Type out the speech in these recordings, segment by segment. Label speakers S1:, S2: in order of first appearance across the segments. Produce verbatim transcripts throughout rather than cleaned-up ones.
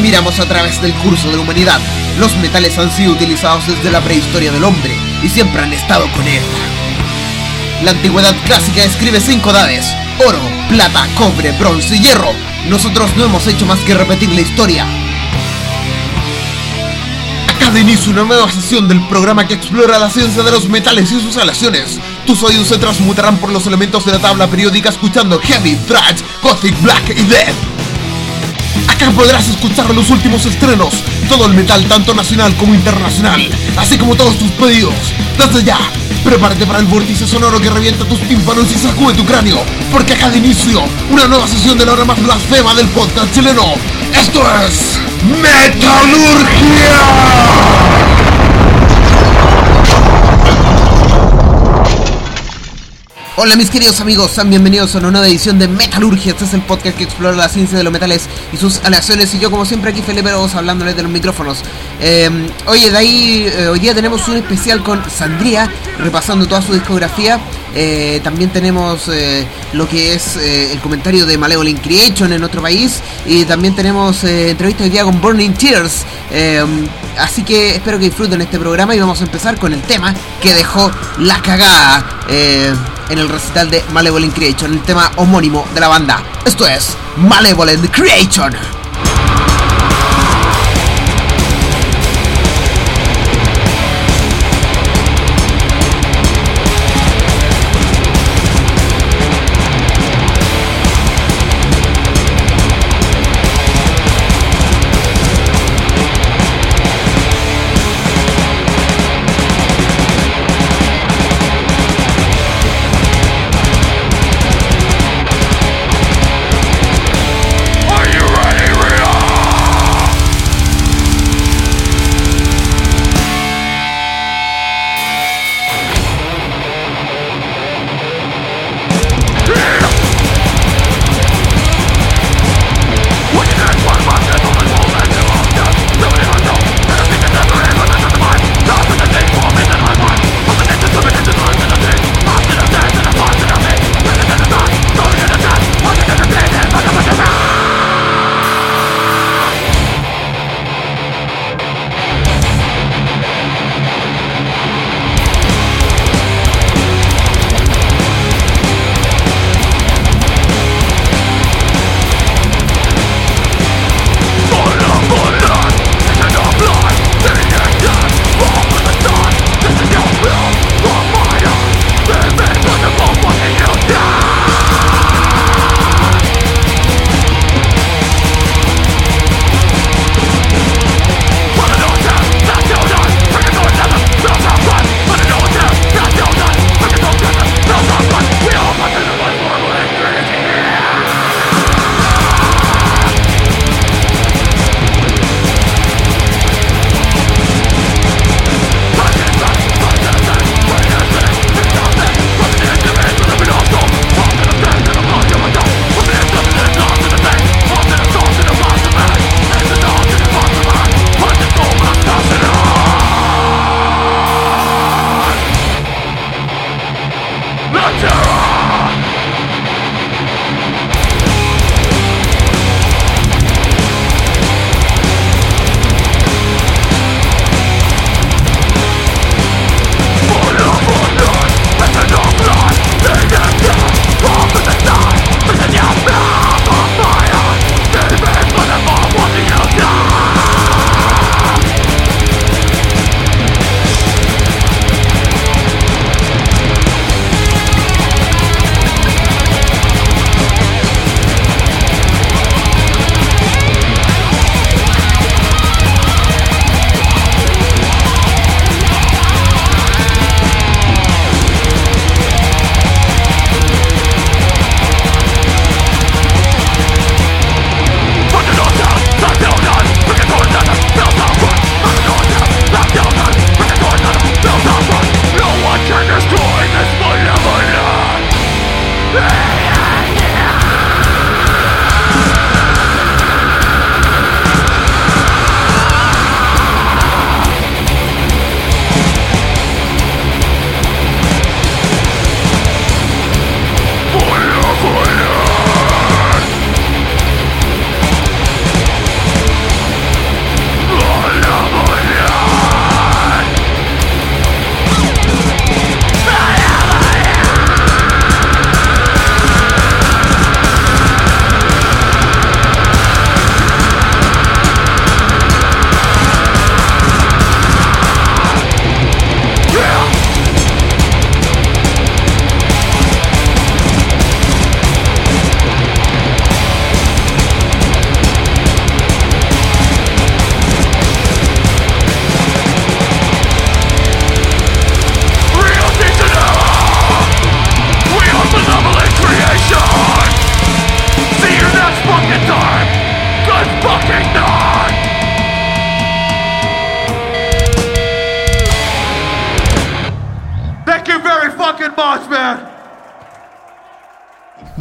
S1: miramos a través del curso de la humanidad, los metales han sido utilizados desde la prehistoria del hombre y siempre han estado con él. La antigüedad clásica describe cinco edades: oro, plata, cobre, bronce y hierro. Nosotros no hemos hecho más que repetir la historia. Acá da inicio una nueva sesión del programa que explora la ciencia de los metales y sus aleaciones. Tus oídos se transmutarán por los elementos de la tabla periódica escuchando heavy, thrash, gothic, black y death. Acá podrás escuchar los últimos estrenos, todo el metal tanto nacional como internacional, así como todos tus pedidos. Desde ya, prepárate para el vórtice sonoro que revienta tus tímpanos y sacude tu cráneo, porque acá de inicio una nueva sesión de la hora más blasfema del podcast chileno. Esto es Metalurgia. Hola mis queridos amigos, sean bienvenidos a una nueva edición de Metalurgia. Este es el podcast que explora la ciencia de los metales y sus aleaciones. Y yo como siempre aquí Felipe Rose hablándoles de los micrófonos. eh, Oye, de ahí eh, hoy día tenemos un especial con Sandría, repasando toda su discografía. eh, También tenemos eh, lo que es eh, el comentario de Malevolent Creation en otro país. Y también tenemos eh, entrevista hoy día con Burning Tears. eh, Así que espero que disfruten este programa y vamos a empezar con el tema que dejó la cagada eh, en el recital de Malevolent Creation, el tema homónimo de la banda. Esto es Malevolent Creation.
S2: Are you ready?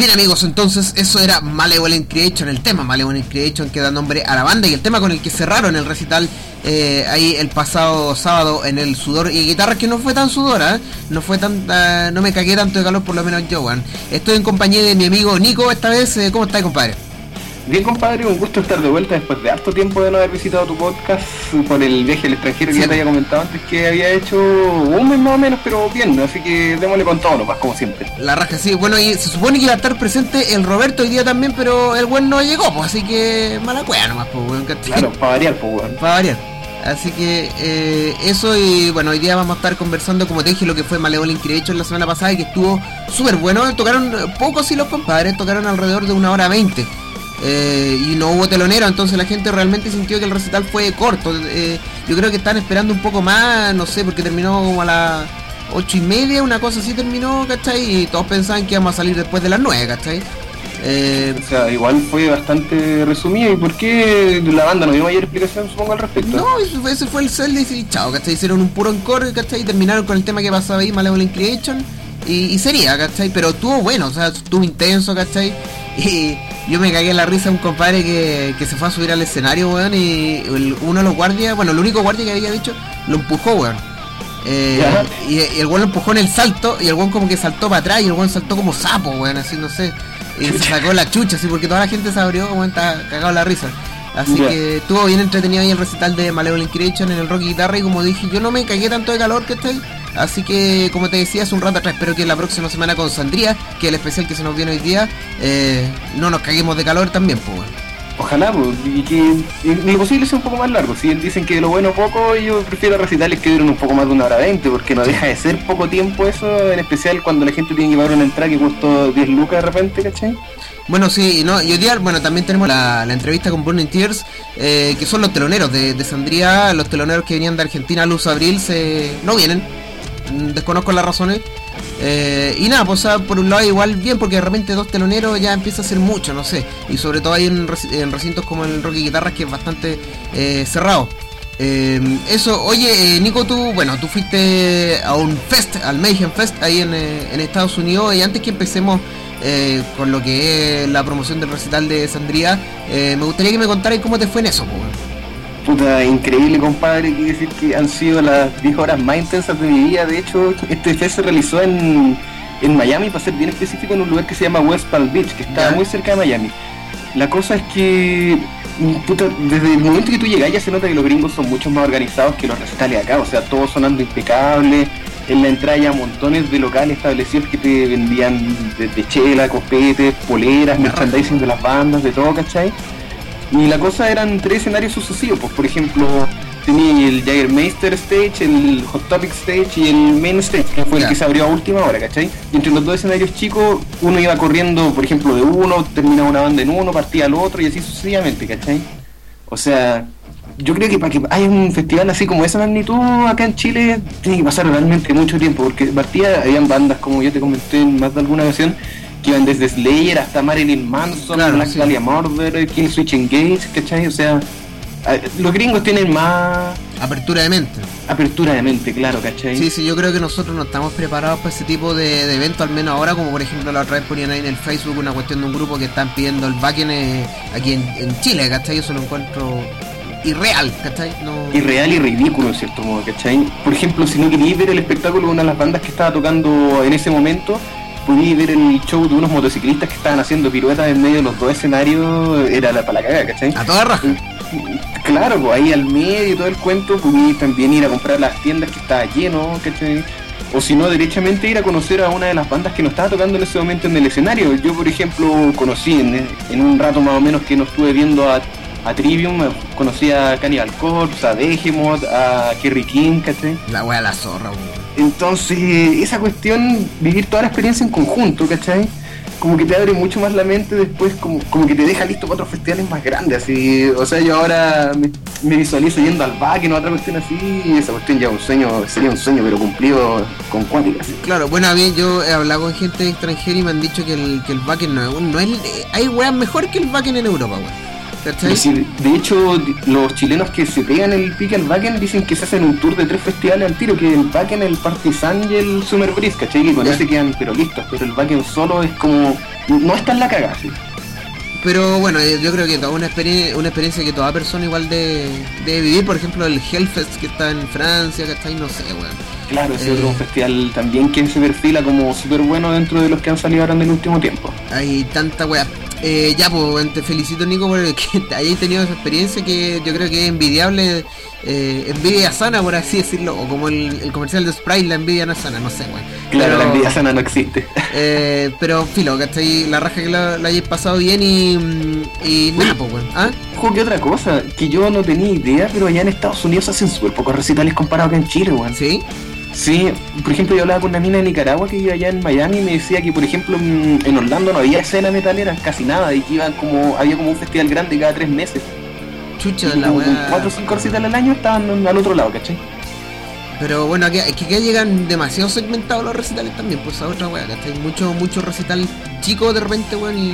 S1: Bien amigos, entonces eso era Malevolent Creation, el tema Malevolent Creation que da nombre a la banda y el tema con el que cerraron el recital eh, ahí el pasado sábado en el Sudor y Guitarras, que no fue tan sudora, ¿eh? no fue tanta, no me cagué tanto de calor, por lo menos yo, weón. Estoy en compañía de mi amigo Nico esta vez. eh, ¿Cómo estás, compadre?
S2: Bien, compadre, un gusto estar de vuelta después de harto tiempo de no haber visitado tu podcast por el viaje al extranjero que sí. Ya te había comentado antes que había hecho un mes más o menos, pero bien, así que démosle con todo nomás, como siempre.
S1: La raja, sí, bueno, y se supone que iba a estar presente el Roberto hoy día también, pero el weón no llegó, pues, así que mala cueva nomás, pues, weón.
S2: Claro, para variar, pues, weón.
S1: Para variar. Así que eh, eso, y bueno, hoy día vamos a estar conversando, como te dije, lo que fue Malevolent Creation la semana pasada y que estuvo súper bueno. Tocaron pocos y los compadres, tocaron alrededor de una hora veinte. Eh, y no hubo telonero, entonces la gente realmente sintió que el recital fue corto. eh, Yo creo que están esperando un poco más, no sé, porque terminó como a las ocho y media, una cosa así terminó, ¿cachai? Y todos pensaban que íbamos a salir después de las nueve, ¿cachai?
S2: Eh, o sea, igual fue bastante resumido. ¿Y por qué la banda no dio mayor explicación, supongo, al respecto?
S1: No, ese, ese fue el cel y chao, ¿cachai? Hicieron un puro encore, ¿cachai? Y terminaron con el tema que pasaba ahí, Malevolent Creation. Y, y sería, ¿cachai? Pero estuvo bueno, o sea, estuvo intenso, ¿cachai? Y yo me cagué en la risa a un compadre que, que se fue a subir al escenario, weón, y el, uno de los guardias, bueno, el único guardia que había dicho, lo empujó, weón. Eh, y, y el weón lo empujó en el salto, y el weón como que saltó para atrás, y el weón saltó como sapo, weón, así, no sé. Y se sacó la chucha, así, porque toda la gente se abrió, weón, está cagado en la risa. Así yeah. que estuvo bien entretenido ahí el recital de Malevolent Creation en el Rock y Guitarra, y como dije, yo no me cagué tanto de calor, que estoy. Así que, como te decía hace un rato atrás, espero que la próxima semana con Sandría, que es el especial que se nos viene hoy día, eh, no nos caguemos de calor también, pues, bueno.
S2: Ojalá, pues, y que lo posible sea un poco más largo. Si dicen que de lo bueno poco, yo prefiero recitales que duren un poco más de una hora veinte, porque no deja de ser poco tiempo eso, en especial cuando la gente tiene que pagar una entrada que costó diez lucas de repente, ¿cachai?
S1: Bueno, sí, no, y hoy día, bueno, también tenemos la, la entrevista con Burning Tears, eh, que son los teloneros de, de Sandría. Los teloneros que venían de Argentina, Luz Abril, se no vienen, desconozco las razones. Eh, y nada, pues por un lado igual bien, porque de repente dos teloneros ya empieza a ser mucho, no sé. Y sobre todo hay en, en recintos como el Rock y Guitarras, que es bastante eh, cerrado. Eh, eso, oye, eh, Nico, tú, bueno, tú fuiste a un fest, al Mayhem Fest, ahí en, eh, en Estados Unidos. Y antes que empecemos eh, con lo que es la promoción del recital de Sandría, eh, me gustaría que me contaras cómo te fue en eso, pues.
S2: Puta, increíble, compadre. Quiero decir que han sido las diez horas más intensas de mi vida. De hecho, este fest se realizó en, en Miami, para ser bien específico, en un lugar que se llama West Palm Beach, que está yeah. muy cerca de Miami. La cosa es que, puta, desde el momento que tú llegas ya se nota que los gringos son mucho más organizados que los recitales acá. O sea, todo sonando impecable. En la entrada ya montones de locales establecidos que te vendían desde chela, copetes, poleras, merchandising de las bandas, de todo, ¿cachai? Y la cosa eran tres escenarios sucesivos, pues por ejemplo tenía el Jagermeister Stage, el Hot Topic Stage y el Main Stage, que fue yeah. el que se abrió a última hora, ¿cachai? Y entre los dos escenarios chicos, uno iba corriendo, por ejemplo, de uno, terminaba una banda en uno, partía al otro y así sucesivamente, ¿cachai? O sea, yo creo que para que haya un festival así como esa magnitud acá en Chile, tiene que pasar realmente mucho tiempo, porque partía, habían bandas, como yo te comenté en más de alguna ocasión, que iban desde Slayer hasta Marilyn Manson, claro, Black Dahlia sí. Murder, Killswitch Engage, ¿cachai? O sea, los gringos tienen más
S1: apertura de mente.
S2: Apertura de mente, claro, ¿cachai?
S1: Sí, sí, yo creo que nosotros no estamos preparados para ese tipo de, de evento, al menos ahora, como por ejemplo la otra vez ponían ahí en el Facebook una cuestión de un grupo que están pidiendo el backend eh, aquí en, en Chile, ¿cachai? Eso lo encuentro irreal, ¿cachai? No...
S2: Irreal y ridículo, en cierto modo, ¿cachai? Por ejemplo, si no queríais ver el espectáculo de una de las bandas que estaba tocando en ese momento, podí ver el show de unos motociclistas que estaban haciendo piruetas en medio de los dos escenarios, era la para la cagada, ¿cachai?
S1: A toda raja.
S2: Claro, pues ahí al medio y todo el cuento, podí también ir a comprar las tiendas que estaba lleno, ¿cachai? O si no, derechamente ir a conocer a una de las bandas que no estaba tocando en ese momento en el escenario. Yo, por ejemplo, conocí en, en un rato más o menos que no estuve viendo a, a Trivium, conocí a Cannibal Corpse, a Behemoth, a Kerry King, ¿cachai?
S1: La wea la zorra, weón.
S2: Entonces, esa cuestión, vivir toda la experiencia en conjunto, ¿cachai? Como que te abre mucho más la mente después, como, como que te deja listo para otros festivales más grandes, así. O sea, yo ahora me, me visualizo yendo al Wacken o otra cuestión así, y esa cuestión ya un sueño, sería un sueño, pero cumplido con cuáticas.
S1: Claro, bueno, bien, yo he hablado con gente extranjera y me han dicho que el, que el Wacken no es, no es, hay weas mejor que el Wacken en Europa, weón. ¿cachai?
S2: Sí, de hecho, los chilenos que se pegan el pique al Wacken dicen que se hacen un tour de tres festivales al tiro, que el Wacken, el Partizan y el Summer Breeze, ¿cachai? Que con ese quedan pero listos, pero el Wacken solo es como... no está en la cagada, ¿sí?
S1: Pero bueno, yo creo que toda una experiencia, una experiencia que toda persona igual de, de vivir, por ejemplo el Hellfest que está en Francia, ¿cachai? No sé, weón.
S2: Claro, ese
S1: eh,
S2: otro festival también que se perfila como súper bueno dentro de los que han salido ahora en el último tiempo.
S1: Hay tanta weá. Eh, ya, pues, te felicito, Nico, por que hayáis tenido esa experiencia que yo creo que es envidiable, eh, envidia sana, por así decirlo, o como el, el comercial de Sprite, la envidia no es sana, no sé, weón.
S2: Claro,
S1: pero,
S2: la envidia sana no existe.
S1: Eh, pero, filo, ¿cachai? La raja que la, la hayáis pasado bien y, y nada, pues, weón. ¿Ah?
S2: Ojo, que otra cosa, que yo no tenía idea, pero allá en Estados Unidos hacen súper pocos recitales comparados acá en Chile, weón.
S1: ¿Sí?
S2: Sí, por ejemplo, yo hablaba con una mina de Nicaragua que iba allá en Miami y me decía que, por ejemplo, en Orlando no había escena metalera, casi nada, y que iban como, había como un festival grande cada tres meses.
S1: Chucha,
S2: y
S1: la
S2: como
S1: weá.
S2: Cuatro o cinco recitales al año estaban al otro lado, ¿cachai?
S1: Pero bueno, aquí, aquí, aquí llegan demasiado segmentados los recitales también, pues a otra weá, ¿cachai? Mucho, mucho recital chico de repente, weón, y,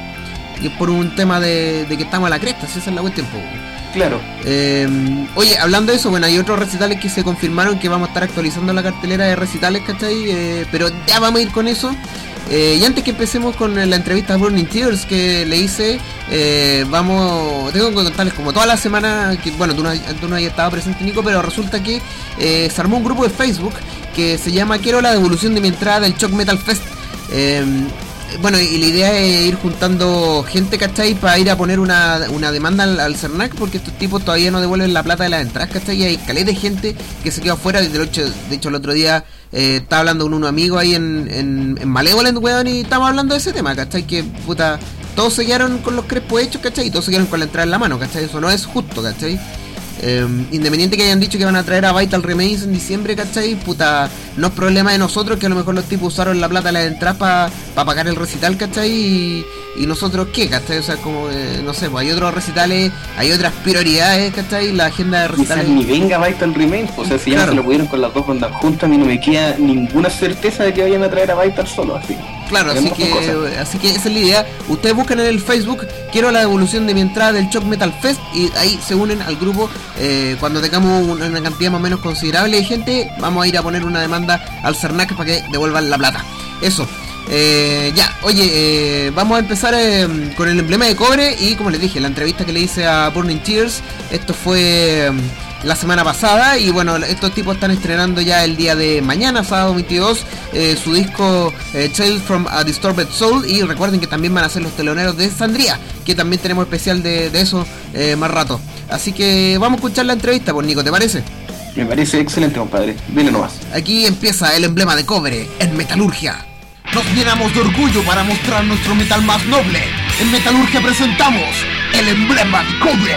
S1: y es por un tema de, de que estamos a la cresta, si esa es la cuestión, pues, weón.
S2: Claro.
S1: Eh, oye, hablando de eso, bueno, hay otros recitales que se confirmaron que vamos a estar actualizando la cartelera de recitales, ¿cachai? Eh, pero ya vamos a ir con eso. Eh, y antes que empecemos con la entrevista a Burning Tears que le hice, eh, vamos, tengo que contarles como toda la semana, que bueno, tú no, tú no hayas estado presente, Nico, pero resulta que eh, se armó un grupo de Facebook que se llama Quiero la devolución de mi entrada del Shock Metal Fest. Eh, Bueno, y la idea es ir juntando gente, ¿cachai? Para ir a poner una, una demanda al, al CERNAC, porque estos tipos todavía no devuelven la plata de las entradas, ¿cachai? Y hay caleta de gente que se quedó afuera. De hecho, de hecho el otro día eh, estaba hablando con un amigo ahí en, en, en Malevolent, weón, y estábamos hablando de ese tema, ¿cachai? Que, puta, todos se quedaron con los crespos hechos, ¿cachai? Y todos se quedaron con la entrada en la mano, ¿cachai? Eso no es justo, ¿cachai? Eh, independiente que hayan dicho que van a traer a Vital Remains en diciembre, ¿cachai? Puta, no es problema de nosotros que a lo mejor los tipos usaron la plata de las entradas para pa pagar el recital, ¿cachai? Y, y nosotros qué, ¿cachai? O sea, como, eh, no sé, pues hay otros recitales, hay otras prioridades, ¿cachai? La agenda de recitales...
S2: Quizás ni venga Vital Remains, o sea, si ya claro. No se lo pudieron con las dos bandas juntas, a mí no me queda ninguna certeza de que vayan a traer a Vital solo, así.
S1: Claro, así que, así que esa es la idea. Ustedes buscan en el Facebook Quiero la devolución de mi entrada del Shock Metal Fest y ahí se unen al grupo. Eh, cuando tengamos una, una cantidad más o menos considerable de gente, vamos a ir a poner una demanda al CERNAC para que devuelvan la plata. Eso. Eh, ya, oye, eh, vamos a empezar eh, con el emblema de cobre y como les dije, la entrevista que le hice a Burning Tears, esto fue... Eh, la semana pasada y bueno, estos tipos están estrenando ya el día de mañana, sábado veintidós, eh, su disco eh, Tales from a Disturbed Soul, y recuerden que también van a ser los teloneros de Sandría, que también tenemos especial de, de eso eh, más rato. Así que vamos a escuchar la entrevista, pues Nico, ¿te parece?
S2: Me parece excelente, compadre, dile nomás.
S1: Aquí empieza el emblema de cobre en Metalurgia. Nos llenamos de orgullo para mostrar nuestro metal más noble. En Metalurgia presentamos el emblema de cobre.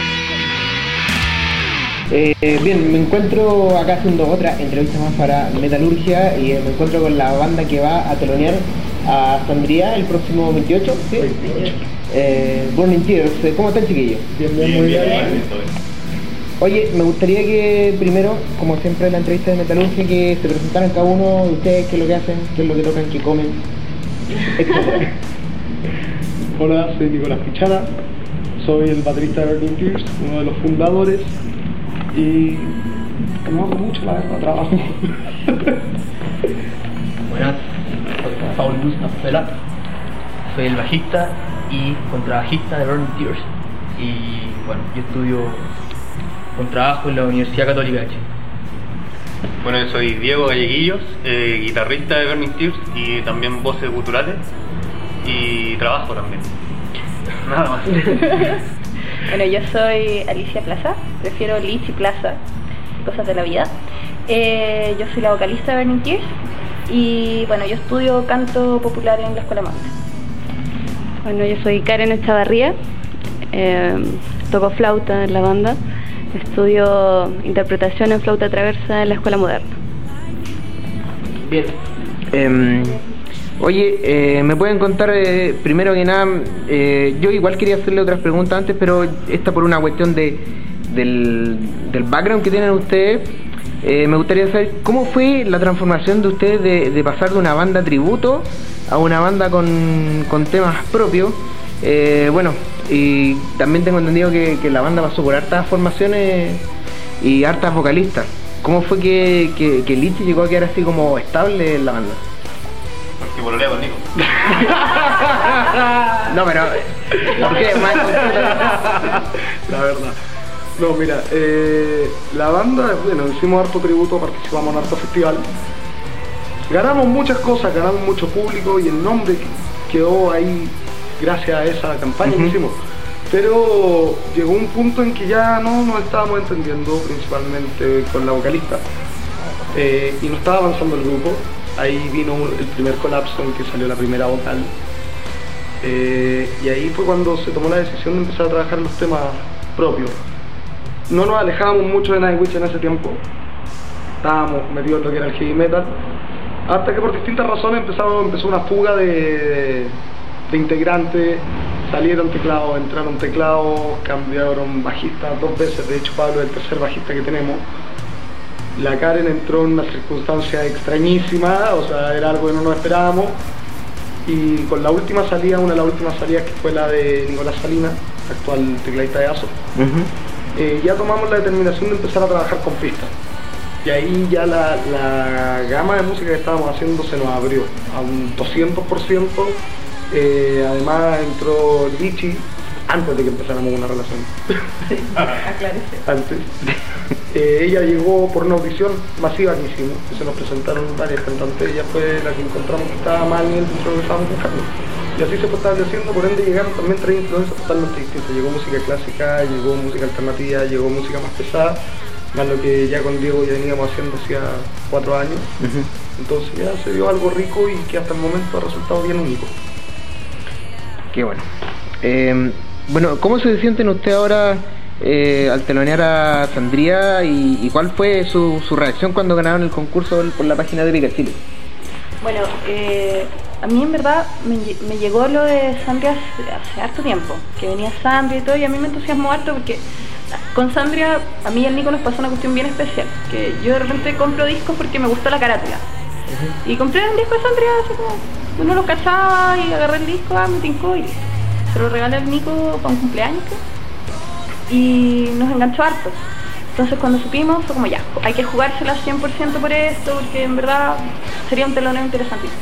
S3: Eh, bien, me encuentro acá haciendo otra entrevista más para Metalurgia y eh, me encuentro con la banda que va a telonear a Sandría el próximo veintiocho, ¿sí? veintiocho. Eh, Burning Tears. ¿Cómo están, chiquillos?
S4: Bien, bien, muy bien. bien.
S3: Oye, me gustaría que primero, como siempre en la entrevista de Metalurgia, que se presentaran cada uno de ustedes, qué es lo que hacen, qué es lo que tocan, qué comen, etcétera.
S4: Hola, soy Nicolás Pichana, soy el baterista de Burning Tears, uno de los fundadores. Y no hago mucho, la verdad, trabajo.
S5: Buenas, soy Paul Luz Napfela, soy el bajista y contrabajista de Burning Tears. Y bueno, yo estudio contrabajo en la Universidad Católica de Chile.
S6: Bueno, yo soy Diego Galleguillos, eh, guitarrista de Burning Tears y también voces guturales. Y trabajo también. Nada más.
S7: Bueno, yo soy Alicia Plaza, prefiero Lich y Plaza, cosas de la vida. Eh, yo soy la vocalista de Burning Tears y bueno, yo estudio canto popular en la Escuela Monte.
S8: Bueno, yo soy Karen Echavarría, eh, toco flauta en la banda, estudio interpretación en flauta traversa en la Escuela Moderna.
S3: Bien. Eh, Oye, eh, ¿me pueden contar, eh, primero que nada, eh, yo igual quería hacerle otras preguntas antes, pero esta por una cuestión de del, del background que tienen ustedes, eh, me gustaría saber cómo fue la transformación de ustedes de, de pasar de una banda tributo a una banda con, con temas propios. Eh, bueno, Y también tengo entendido que, que la banda pasó por hartas formaciones y hartas vocalistas. ¿Cómo fue que, que, que Lichi llegó a quedar así como estable en la banda?
S6: Porque vololea conmigo.
S3: No, pero... ¿por qué?
S4: La verdad. No, mira, eh, la banda, bueno, hicimos harto tributo, participamos en harto festival. Ganamos muchas cosas, ganamos mucho público y el nombre quedó ahí gracias a esa campaña uh-huh. que hicimos. Pero llegó un punto en que ya no nos estábamos entendiendo, principalmente con la vocalista, eh, y no estaba avanzando el grupo. Ahí vino el primer colapso en que salió la primera vocal, eh, y ahí fue cuando se tomó la decisión de empezar a trabajar los temas propios. No nos alejábamos mucho de Nightwish en ese tiempo, estábamos metidos en lo que era el heavy metal, hasta que por distintas razones empezamos, empezó una fuga de, de integrantes. Salieron teclados, entraron teclados, cambiaron bajistas dos veces. De hecho, Pablo es el tercer bajista que tenemos. La Karen entró en una circunstancia extrañísima, o sea, era algo que no nos esperábamos. Y con la última salida, una de las últimas salidas, que fue la de Nicolás Salinas, actual tecladista de ASO, uh-huh. eh, ya tomamos la determinación de empezar a trabajar con pistas. Y ahí ya la, la gama de música que estábamos haciendo se nos abrió a un doscientos por ciento. Eh, además entró Lichi antes de que empezáramos una relación.
S7: Aclarece.
S4: Antes. Eh, ella llegó por una audición masiva que hicimos, que se nos presentaron varias cantantes. Ella fue la que encontramos que estaba mal en el dentro de lo que estábamos buscando. Y así se fue estableciendo, por ende llegaron también tres influencias totalmente distintas. Llegó música clásica, llegó música alternativa, llegó música más pesada, más lo que ya con Diego ya veníamos haciendo hacía cuatro años. Uh-huh. Entonces ya se dio algo rico y que hasta el momento ha resultado bien único.
S3: Qué bueno. Eh, bueno, ¿cómo se sienten ustedes ahora eh, al telonear a Sandría y, y cuál fue su, su reacción cuando ganaron el concurso por la página de Pica Chile?
S7: Bueno, eh, a mí en verdad me, me llegó lo de Sandría hace, hace harto tiempo, que venía Sandria y todo, y a mí me entusiasmó harto porque con Sandria, a mí y al Nico nos pasó una cuestión bien especial, que yo de repente compro discos porque me gustó la carátula. Uh-huh. Y compré un disco de Sandria así como... Uno lo cachaba y agarré el disco, ah, me tincó y listo. Se lo regalé al Nico para un cumpleaños, ¿qué? Y nos enganchó harto. Entonces cuando supimos fue como ya, hay que jugársela cien por ciento por esto, porque en verdad sería un teloneo interesantísimo.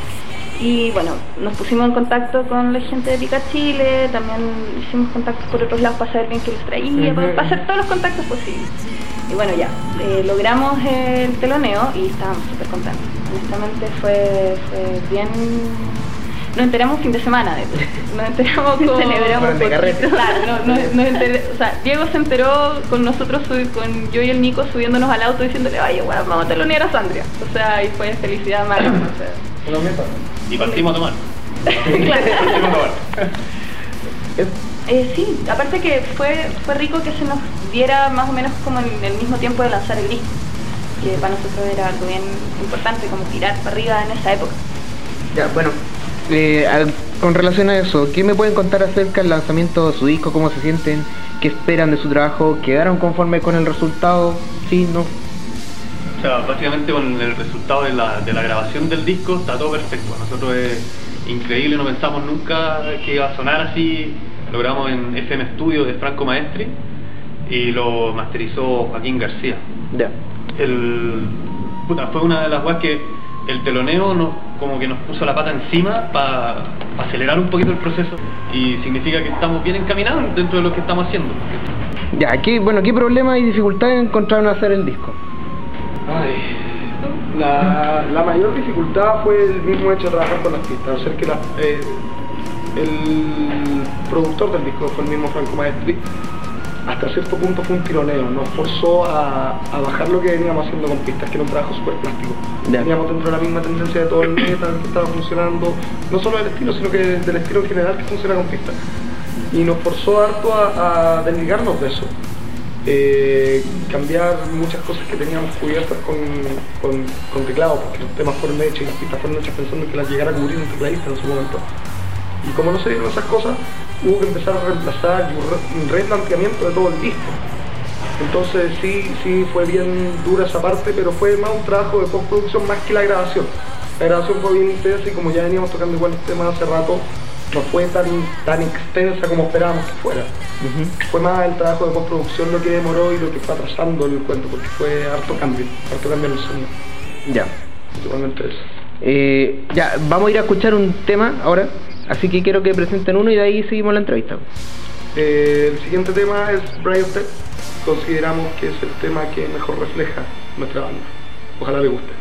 S7: Y bueno, nos pusimos en contacto con la gente de Pica Chile, también hicimos contactos por otros lados para saber bien qué les traía, uh-huh. para, para hacer todos los contactos posibles. Y bueno, ya, eh, logramos el teloneo y estábamos súper contentos. Honestamente fue, fue bien... Nos enteramos un fin de semana de eso. Nos enteramos con...
S3: Celebramos
S7: con claro, no, no, nos enter... O sea, Diego se enteró con nosotros, con yo y el Nico subiéndonos al auto diciéndole, vaya, bueno, vamos a telonear a Sandria. O sea, y fue felicidad máxima. O sea.
S6: Y partimos a tomar.
S7: Claro. Eh, sí, aparte que fue, fue rico que se nos diera más o menos como en el mismo tiempo de lanzar el disco, que para nosotros era algo bien importante, como tirar para arriba en esa época.
S3: Ya, bueno, eh, al, con relación a eso, ¿qué me pueden contar acerca del lanzamiento de su disco? ¿Cómo se sienten? ¿Qué esperan de su trabajo? ¿Quedaron conformes con el resultado? ¿Sí? ¿No?
S6: O sea, básicamente con el resultado de la, de la grabación del disco está todo perfecto. Nosotros es increíble, no pensamos nunca que iba a sonar así. Lo grabamos en F M Studio de Franco Maestri y lo masterizó Joaquín García.
S3: Ya. Yeah.
S6: El puta, fue una de las weas que el teloneo nos, como que nos puso la pata encima para pa acelerar un poquito el proceso y significa que estamos bien encaminados dentro de lo que estamos haciendo.
S3: Ya, ¿qué, bueno, ¿qué problema y dificultades encontraron a hacer el disco?
S4: Ay, la, la mayor dificultad fue el mismo hecho de trabajar con las pistas, hacer que la, eh, el productor del disco fue el mismo Franco Maestri. Hasta cierto punto fue un tironeo, nos forzó a, a bajar lo que veníamos haciendo con pistas, que era un trabajo súper plástico. Yeah. Veníamos dentro de la misma tendencia de todo el metal que estaba funcionando, no solo del estilo, sino que del estilo en general que funciona con pistas. Y nos forzó harto a, a desligarnos de eso. Eh, cambiar muchas cosas que teníamos cubiertas con, con, con teclado, porque los temas fueron hechos y las pistas fueron hechas pensando que las llegara a cubrir un tecladista en su momento. Y como no se dieron esas cosas, hubo que empezar a reemplazar y un replanteamiento de todo el disco. Entonces sí, sí fue bien dura esa parte, pero fue más un trabajo de postproducción más que la grabación. La grabación fue bien intensa y como ya veníamos tocando igual temas hace rato, no fue tan, tan extensa como esperábamos que fuera. Uh-huh. Fue más el trabajo de postproducción lo que demoró y lo que fue atrasando el cuento, porque fue harto cambio, harto cambio en el sonido.
S3: Ya.
S4: Principalmente eso.
S3: Eh, ya, vamos a ir a escuchar un tema ahora, así que quiero que presenten uno y de ahí seguimos la entrevista.
S4: Eh, el siguiente tema es Brian Dead. Consideramos que es el tema que mejor refleja nuestra banda. Ojalá le guste.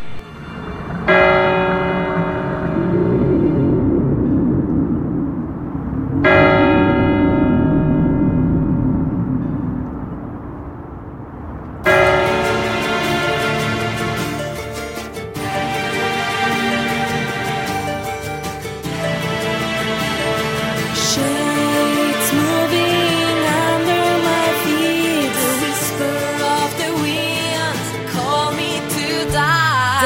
S9: Die.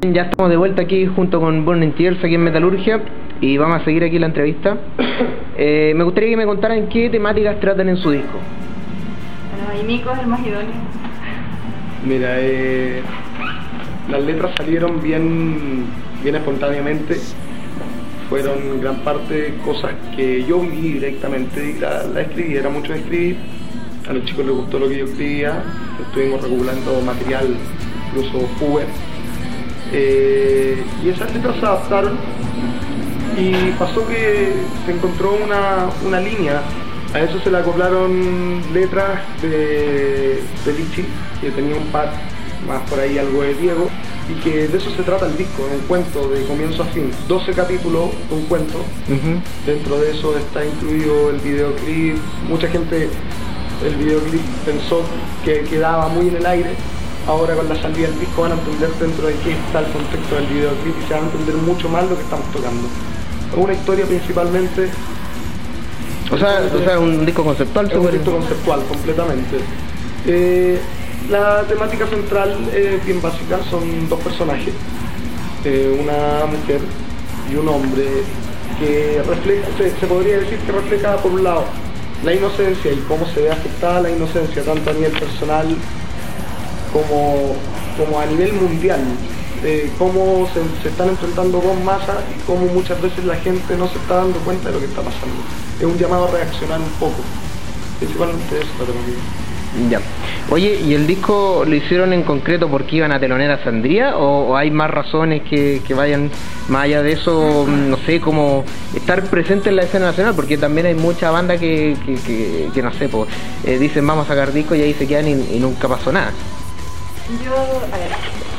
S3: Ya estamos de vuelta aquí junto con Burning Tears aquí en Metalurgia y vamos a seguir aquí la entrevista. Eh, me gustaría que me contaran qué temáticas tratan en su disco.
S7: Bueno, ahí Nico es el más idóneo.
S4: Mira, eh, las letras salieron bien, bien espontáneamente. Fueron en gran parte cosas que yo viví directamente y la, la escribí, era mucho de escribir. A los chicos les gustó lo que yo escribía, estuvimos recopilando material, incluso Uber. Eh, y esas letras se adaptaron y pasó que se encontró una, una línea. A eso se le acoplaron letras de, de Lichi, que tenía un par, más por ahí algo de Diego, y que de eso se trata el disco, un cuento de comienzo a fin, doce capítulos, un cuento. Uh-huh. Dentro de eso está incluido el videoclip. Mucha gente el videoclip pensó que quedaba muy en el aire. Ahora con la salida del disco van a entender dentro de qué está el contexto del videoclip y se va a entender mucho más lo que estamos tocando. Es una historia principalmente...
S3: O sea, o sea, un disco conceptual.
S4: Es un disco conceptual, completamente. Eh, la temática central es bien básica, son dos personajes, eh, una mujer y un hombre, que refleja, se, se podría decir que refleja por un lado la inocencia y cómo se ve afectada la inocencia, tanto a nivel personal como, como a nivel mundial, de cómo se, se están enfrentando dos masas y cómo muchas veces la gente no se está dando cuenta de lo que está pasando. Es un llamado a reaccionar un poco, principalmente eso la temática.
S3: Ya. Oye, ¿y el disco lo hicieron en concreto porque iban a telonear a Sandría o, o hay más razones que, que vayan más allá de eso, no sé, como estar presente en la escena nacional? Porque también hay mucha banda que, que, que, que no sé, pues, eh, dicen vamos a sacar disco y ahí se quedan y, y nunca pasó nada.
S7: Yo, a ver,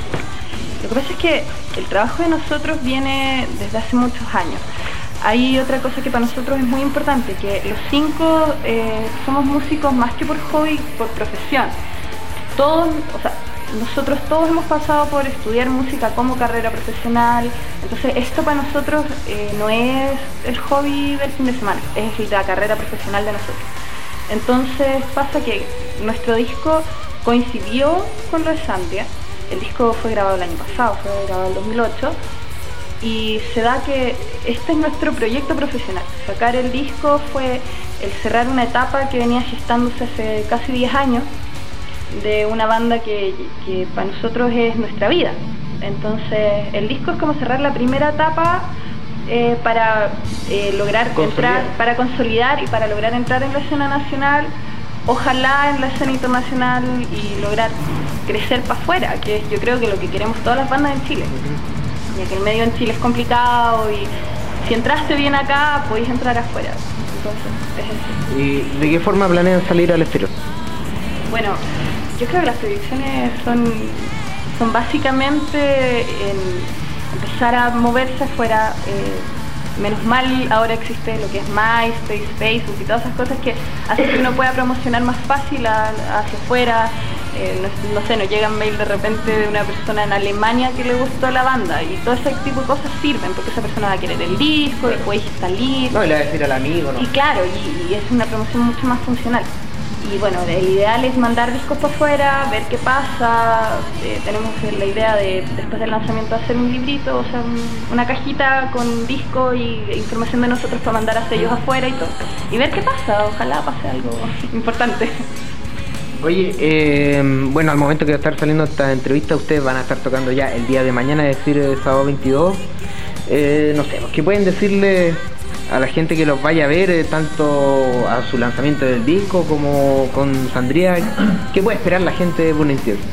S7: lo que pasa es que el trabajo de nosotros viene desde hace muchos años. Hay otra cosa que para nosotros es muy importante, que los cinco eh, somos músicos más que por hobby, por profesión. Todos, o sea, nosotros todos hemos pasado por estudiar música como carrera profesional, entonces esto para nosotros eh, no es el hobby del fin de semana, es la carrera profesional de nosotros. Entonces pasa que nuestro disco coincidió con lo de Sandría. El disco fue grabado el año pasado, fue grabado en el dos mil ocho. Y se da que este es nuestro proyecto profesional. Sacar el disco fue el cerrar una etapa que venía gestándose hace casi diez años de una banda que, que para nosotros es nuestra vida. Entonces el disco es como cerrar la primera etapa eh, para eh, lograr
S3: consolidar.
S7: entrar, para consolidar y para lograr entrar en la escena nacional, ojalá en la escena internacional y lograr crecer para afuera, que es yo creo que lo que queremos todas las bandas en Chile. Uh-huh. Ya que el medio en Chile es complicado y si entraste bien acá, podéis entrar afuera. Entonces, es eso.
S3: ¿Y de qué forma planean salir al exterior?
S7: Bueno, yo creo que las proyecciones son, son básicamente en empezar a moverse afuera. Eh, menos mal ahora existe lo que es MySpace, Facebook y todas esas cosas que hacen que uno pueda promocionar más fácil a, hacia afuera. Eh, no, no sé, nos llega un mail de repente de una persona en Alemania que le gustó la banda y todo ese tipo de cosas sirven porque esa persona va a querer el disco y puede salir.
S3: No, y le va a decir al amigo, ¿no?
S7: Y claro, y, y es una promoción mucho más funcional. Y bueno, el ideal es mandar discos por fuera, ver qué pasa. Eh, tenemos la idea de, después del lanzamiento, hacer un librito, o sea, un, una cajita con disco y información de nosotros para mandar a sellos afuera y todo. Y ver qué pasa, ojalá pase algo importante.
S3: Oye, eh, bueno, al momento que va a estar saliendo esta entrevista, ustedes van a estar tocando ya el día de mañana, es decir, el sábado veintidós. Eh, no sé, ¿qué pueden decirle a la gente que los vaya a ver, eh, tanto a su lanzamiento del disco como con Sandría? ¿Qué puede esperar la gente de Burning Tears?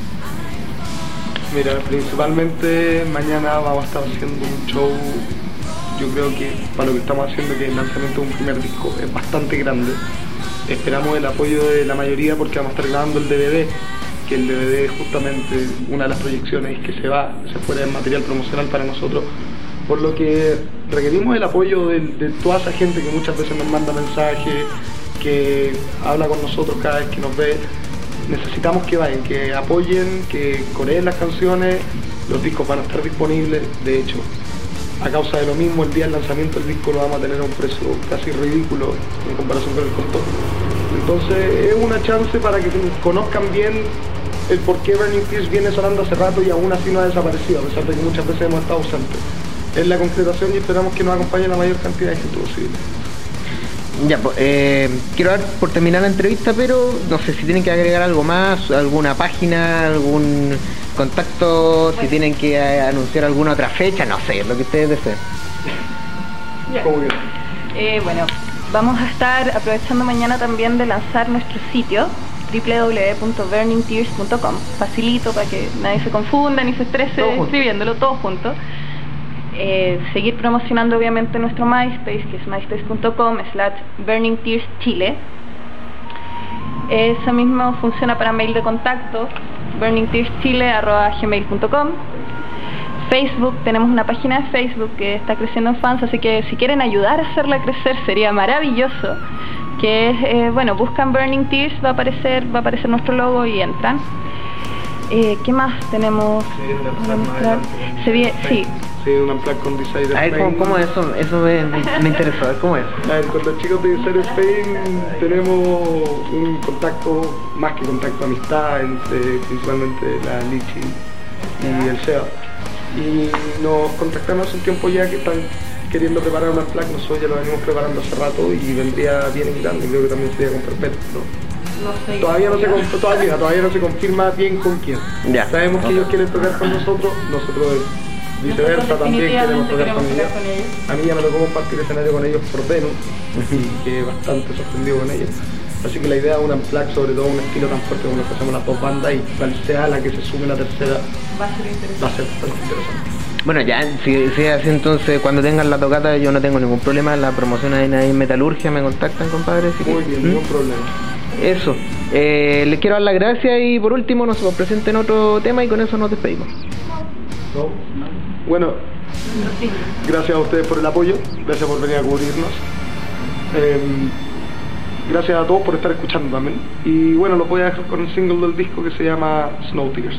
S4: Mira, principalmente mañana vamos a estar haciendo un show. Yo creo que para lo que estamos haciendo, que el lanzamiento de un primer disco es bastante grande. Esperamos el apoyo de la mayoría porque vamos a estar grabando el D V D, que el D V D es justamente una de las proyecciones que se va, se fuera de material promocional para nosotros, por lo que requerimos el apoyo de, de toda esa gente que muchas veces nos manda mensajes, que habla con nosotros cada vez que nos ve. Necesitamos que vayan, que apoyen, que coreen las canciones. Los discos van a estar disponibles, de hecho, a causa de lo mismo, el día del lanzamiento del disco lo vamos a tener a un precio casi ridículo en comparación con el costo. Entonces es una chance para que conozcan bien el por qué Burning Tears viene sonando hace rato y aún así no ha desaparecido, a pesar de que muchas veces hemos estado ausentes. Es la concretación y esperamos que nos acompañe la mayor cantidad de gente posible.
S3: Ya, pues, eh, quiero dar por terminar la entrevista, pero no sé si tienen que agregar algo más, alguna página, algún contacto, si tienen que eh, anunciar alguna otra fecha, no sé, lo que ustedes deseen.
S7: Ya. Eh, bueno, vamos a estar aprovechando mañana también de lanzar nuestro sitio doble u doble u doble u punto burning tears punto com, facilito para que nadie se confunda ni se estrese escribiéndolo todo junto. Eh, seguir promocionando obviamente nuestro MySpace, que es myspace punto com slash burning tears chile. Eso mismo funciona para mail de contacto, burning tears chile arroba gmail punto com. Facebook, tenemos una página de Facebook que está creciendo en fans, así que si quieren ayudar a hacerla crecer sería maravilloso. Que es, eh, bueno, buscan Burning Tears, va a aparecer, va a aparecer nuestro logo y entran. Eh, ¿Qué más tenemos para mostrar? Se viene, sí.
S4: Sí, un unplug con Desire
S3: A ver, ¿cómo, cómo es eso? Eso me, me interesó, a ver, ¿cómo es?
S4: A ver, con los chicos de Desire Spain tenemos un contacto, más que contacto, amistad entre principalmente la Lichi y el Seba. Y nos contactaron hace un tiempo ya que están queriendo preparar un unplug, nosotros ya lo venimos preparando hace rato y vendría bien en grande, creo que también sería con Perpetuo, ¿no?
S7: No sé.
S4: Todavía no se con- todavía, todavía no se confirma bien con quién.
S3: Ya.
S4: Sabemos que ellos quieren tocar con nosotros, nosotros viceversa también queremos tocar con ellos.
S7: con ellos.
S4: A mí ya me tocó compartir escenario con ellos por Venus y quedé bastante sorprendido con ellos. Así que la idea de un unplug, sobre todo un estilo tan fuerte como lo que hacemos las dos bandas, y cual sea la que se sume la tercera,
S7: Va a ser interesante.
S4: va a ser bastante interesante.
S3: Bueno, ya, si, si es así, entonces cuando tengan la tocata yo no tengo ningún problema, la promoción ahí en Metalurgia, me contactan, compadre. Así que,
S4: Muy bien,
S3: ¿Mm?
S4: ningún problema.
S3: Eso, eh, les quiero dar las gracias y por último nos presenten otro tema y con eso nos despedimos.
S4: ¿No? Bueno, gracias a ustedes por el apoyo, gracias por venir a cubrirnos. Eh, gracias a todos por estar escuchando también. Y bueno, los voy a dejar con un single del disco que se llama Snow Tears.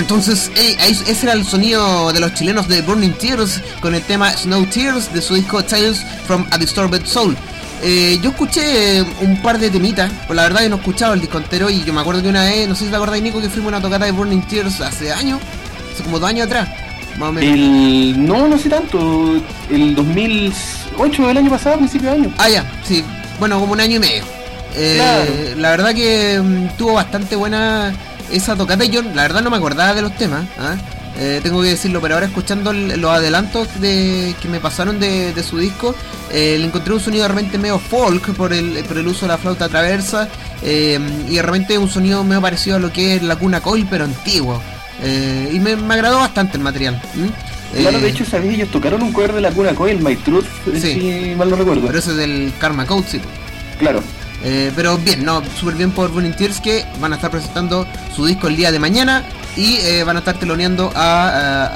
S1: entonces eh, ese era el sonido de los chilenos de Burning Tears con el tema Snow Tears de su disco Tales from a Disturbed Soul. Eh, yo escuché un par de temitas, pero la verdad que no escuchaba el disco entero y yo me acuerdo que una vez, no sé si te acordás, Nico, que fuimos a una tocata de Burning Tears hace años, hace como dos años atrás, más o menos.
S2: El... No, no sé tanto, el dos mil ocho, el año pasado, principio de año.
S1: Ah, ya, sí, bueno, como un año y medio. Eh, claro. La verdad que um, tuvo bastante buena esa tocata y yo la verdad no me acordaba de los temas, ¿eh? Eh, tengo que decirlo, pero ahora escuchando el, los adelantos de, que me pasaron de, de su disco, eh, le encontré un sonido de repente medio folk por el, por el uso de la flauta traversa, eh, y de repente un sonido medio parecido a lo que es la Cuna Coil, pero antiguo, eh, y me, me agradó bastante el material. ¿Mm?
S2: Claro,
S1: eh,
S2: de hecho, ¿sabes? Ellos tocaron un cover de la Cuna Coil, My Truth,
S1: sí,
S2: si mal no recuerdo.
S1: Pero ese es del Karma Code, sí.
S2: Claro.
S1: Eh, pero bien, no, súper bien por Burning Tears, que van a estar presentando su disco el día de mañana y eh, van a estar teloneando a,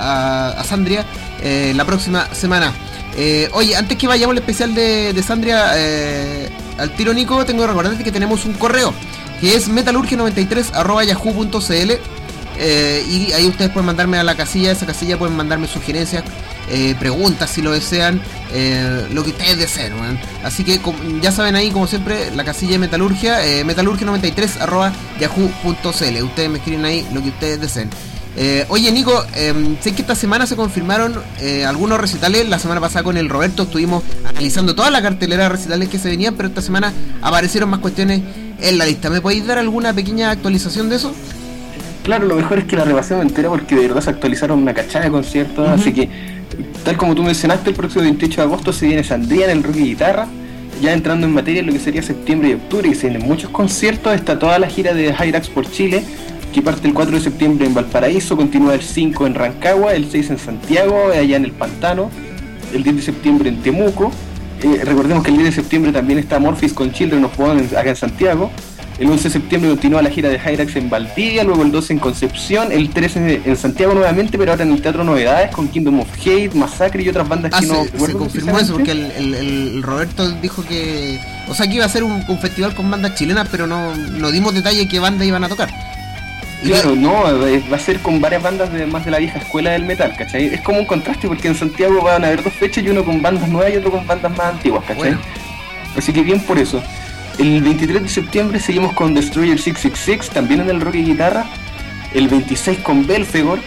S1: a, a Sandria eh, la próxima semana. Eh, oye, antes que vayamos al especial de, de Sandria, eh, al tiro Nico, tengo que recordarte que tenemos un correo que es metalurgia noventa y tres arroba yahoo punto cl, eh, y ahí ustedes pueden mandarme a la casilla, esa casilla pueden mandarme sugerencias, eh, preguntas si lo desean, eh, lo que ustedes deseen, ¿no? Así que com, ya saben ahí, como siempre, la casilla de metalurgia, eh, metalurgia noventa y tres arroba yahoo punto cl, ustedes me escriben ahí lo que ustedes deseen. Eh, oye Nico, eh, sé que esta semana se confirmaron eh, algunos recitales. La semana pasada con el Roberto estuvimos analizando toda la cartelera de recitales que se venían, pero esta semana aparecieron más cuestiones en la lista. ¿Me podéis dar alguna pequeña actualización de eso?
S2: Claro, lo mejor es que la repasemos entera porque de verdad se actualizaron una cachada de conciertos, uh-huh. Así que, tal como tú mencionaste, el próximo veintiocho de agosto se viene Sandria en el Rock y Guitarra. Ya entrando en materia, lo que sería septiembre y octubre, que se vienen muchos conciertos. Está toda la gira de Hyrax por Chile, que parte el cuatro de septiembre en Valparaíso, continúa el cinco en Rancagua, el seis en Santiago, allá en el Pantano, el diez de septiembre en Temuco. Eh, recordemos que el diez de septiembre también está Morphis con Children of Bodom acá en Santiago. El once de septiembre continúa la gira de Hyrax en Valdivia, luego el doce en Concepción, el trece en Santiago nuevamente, pero ahora en el Teatro Novedades con Kingdom of Hate, Massacre y otras bandas
S1: ah,
S2: que
S1: se,
S2: no
S1: se confirmó eso porque el, el, el Roberto dijo que, o sea, que iba a ser un, un festival con bandas chilenas, pero no, no dimos detalle de qué banda iban a tocar.
S2: Claro, no, va a ser con varias bandas de más de la vieja escuela del metal, ¿cachai? Es como un contraste porque en Santiago van a haber dos fechas y uno con bandas nuevas y otro con bandas más antiguas, ¿cachai? Bueno. Así que bien por eso. El veintitrés de septiembre seguimos con Destroyer seiscientos sesenta y seis, también en el Rock y Guitarra. El veintiséis con Belfegor.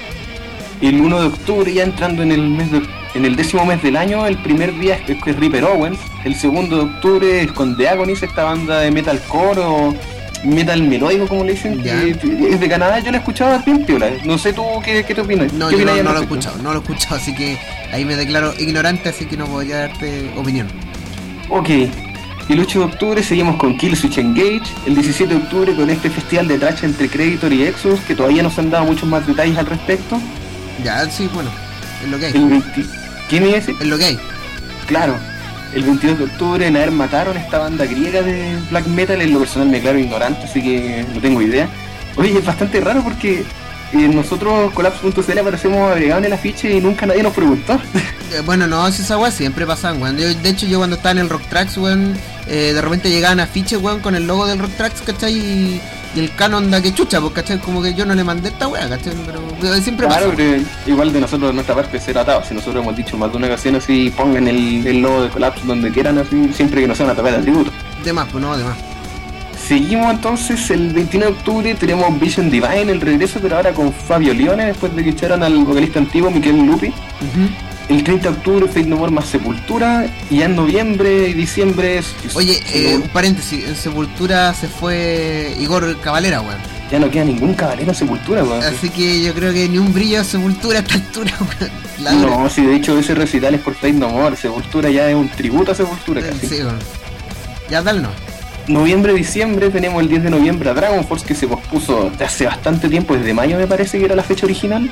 S2: El uno de octubre, ya entrando en el mes de, en el décimo mes del año, el primer día es, es Reaper Owens. El segundo de octubre es con The Agonies, esta banda de metalcore o metal melódico, como le dicen, que es de Canadá. Yo la he escuchado bien piola. No sé tú qué, qué te opinas.
S1: No, yo no, no lo he escuchado, no lo he escuchado, así que ahí me declaro ignorante, así que no podría darte opinión.
S2: Ok. El ocho de octubre seguimos con Killswitch Engage. El diecisiete de octubre con este festival de trash entre Creditor y Exodus, que todavía no se han dado muchos más detalles al respecto.
S1: Ya, sí, bueno, es lo que hay.
S2: El veinte... ¿Quién es ese?
S1: Es lo que hay.
S2: Claro. El veintidós de octubre en Aer Mataron, esta banda griega de black metal. En lo personal me declaro ignorante, así que no tengo idea. Oye, es bastante raro porque eh, nosotros Collapse punto c l aparecemos agregados en el afiche y nunca nadie nos preguntó.
S1: Eh, bueno, no, si esa weá siempre pasan, weón. De hecho, yo cuando estaba en el Rock Tracks, weón, eh, de repente llegaban afiches, weón, con el logo del Rock Tracks, ¿cachai? Y, y el canon da que chucha, pues, ¿cachai? Como que yo no le mandé esta weá, ¿cachai? Pero, pero siempre pasa.
S2: Claro, pero igual de nosotros, de nuestra parte, ser atados. Si nosotros hemos dicho más de una ocasión así, pongan el, el logo de Collapse donde quieran, así, siempre que no sea una tapeta de tributo.
S1: De más, pues no, de más.
S2: Seguimos entonces, el veintinueve de octubre tenemos Vision Divine, el regreso, pero ahora con Fabio Lione, después de que echaron al vocalista antiguo, Miquel Lupi. Uh-huh. El treinta de octubre, Fate No More más Sepultura, y ya en noviembre y diciembre... Es,
S1: Oye, eh, un paréntesis, en Sepultura se fue Igor Cavalera, weón.
S2: Ya no queda ningún caballero en Sepultura, weón.
S1: Así que yo creo que ni un brillo a Sepultura a esta altura, weón.
S2: No, si sí, de hecho ese recital es por Fate No More, Sepultura ya es un tributo a Sepultura, casi.
S1: Sí, weón. Ya, dale, no.
S2: Noviembre, diciembre tenemos el diez de noviembre a Dragon Force, que se pospuso de hace bastante tiempo, desde mayo me parece que era la fecha original.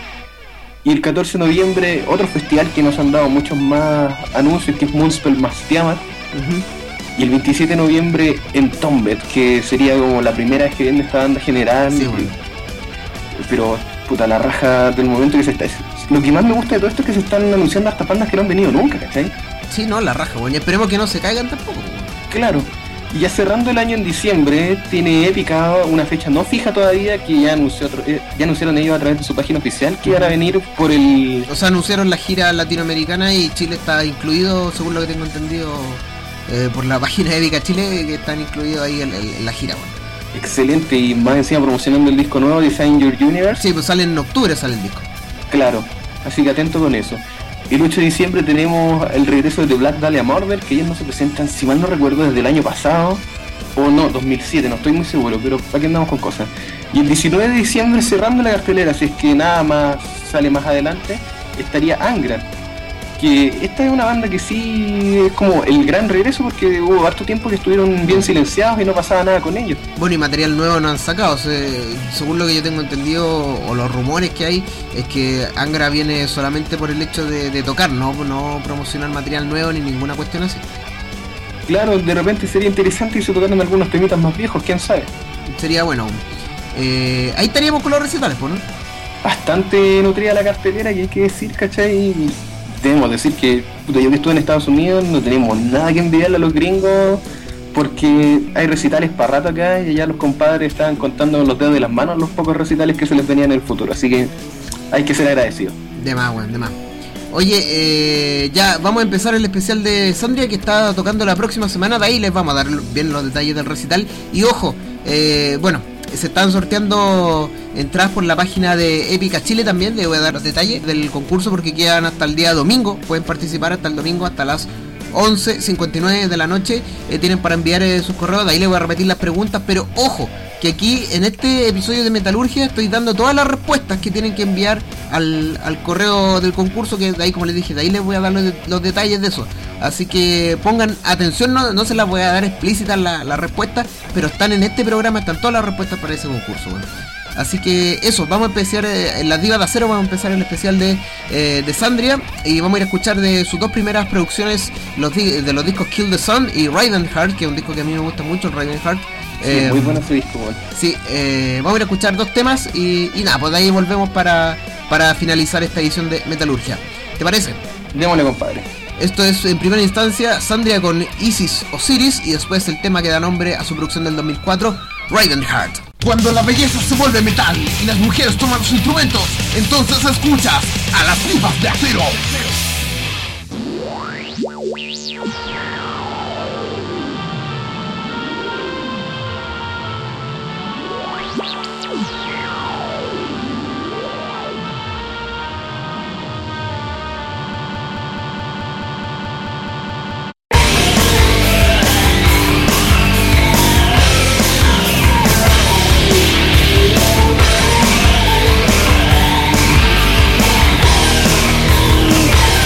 S2: Y el catorce de noviembre otro festival que nos han dado muchos más anuncios, que es Moonspell más Tiamat. Uh-huh. Y el veintisiete de noviembre en Tombed, que sería como la primera vez que viene esta banda general.
S1: Sí, bueno.
S2: Pero puta, la raja del momento que se está... Lo que más me gusta de todo esto es que se están anunciando hasta bandas que no han venido nunca, ¿cachai?
S1: Sí, no, la raja, bueno, y esperemos que no se caigan tampoco.
S2: Claro. Y ya cerrando el año en diciembre, tiene Épica una fecha no fija todavía, que ya, anunció otro, eh, ya anunciaron ellos a través de su página oficial que van a venir por el...
S1: O sea, anunciaron la gira latinoamericana y Chile está incluido, según lo que tengo entendido, eh, por la página de Épica Chile, que están incluidos ahí en, en, en la gira. Bueno.
S2: Excelente, y más encima promocionando el disco nuevo, Design Your Universe.
S1: Sí, pues sale en octubre, sale el disco.
S2: Claro, así que atento con eso. El ocho de diciembre tenemos el regreso de The Black Dahlia Murder, que ellos no se presentan, si mal no recuerdo, desde el año pasado, o no, dos mil siete, no estoy muy seguro, pero para qué andamos con cosas. Y el diecinueve de diciembre, cerrando la cartelera, si es que nada más sale más adelante, estaría Angra, que esta es una banda que sí es como el gran regreso, porque hubo harto tiempo que estuvieron bien silenciados y no pasaba nada con ellos.
S1: Bueno, y material nuevo no han sacado, o sea, según lo que yo tengo entendido, o los rumores que hay, es que Angra viene solamente por el hecho de, de tocar, ¿no? No promocionar material nuevo ni ninguna cuestión así.
S2: Claro, de repente sería interesante y se tocaran algunos temitas más viejos, quién sabe.
S1: Sería bueno. Eh, ahí estaríamos con los recitales, pues, ¿no?
S2: Bastante nutrida la cartelera, que hay que decir, ¿cachai? Debemos decir que, puta, yo que estuve en Estados Unidos, no tenemos nada que envidiarle a los gringos, porque hay recitales para rato acá y allá los compadres estaban contando los dedos de las manos los pocos recitales que se les venían en el futuro, así que hay que ser agradecidos.
S1: De más, weón, de más. Oye, eh, ya vamos a empezar el especial de Sandria, que está tocando la próxima semana. De ahí les vamos a dar bien los detalles del recital. Y ojo, eh, bueno, se están sorteando entradas por la página de Épica Chile también. Les voy a dar los detalles del concurso porque quedan hasta el día domingo. Pueden participar hasta el domingo, hasta las once cincuenta y nueve de la noche. eh, Tienen para enviar eh, sus correos. De ahí les voy a repetir las preguntas, pero ojo, que aquí en este episodio de Metalurgia estoy dando todas las respuestas que tienen que enviar al, al correo del concurso, que de ahí, como les dije, de ahí les voy a dar los, los detalles de eso. Así que pongan atención, no, no se las voy a dar explícitas las la respuestas, pero están en este programa, están todas las respuestas para ese concurso. Bueno. Así que eso, vamos a empezar eh, en Las Divas de Acero, vamos a empezar el especial de, eh, de Sandria, y vamos a ir a escuchar de sus dos primeras producciones, los di- de los discos Kill the Sun y Raven Heart, que es un disco que a mí me gusta mucho, el Raven Heart.
S2: Sí,
S1: eh,
S2: muy bueno ese disco, bueno.
S1: Sí, eh, vamos a ir a escuchar dos temas y, y nada, pues de ahí volvemos para, para finalizar esta edición de Metalurgia. ¿Te parece?
S2: Démosle, compadre.
S1: Esto es en primera instancia Sandria con Isis Osiris, y después el tema que da nombre a su producción del dos mil cuatro, Raven Heart.
S9: Cuando la belleza se vuelve metal y las mujeres toman sus instrumentos, entonces escuchas a Las Divas de Acero.
S10: Yeah.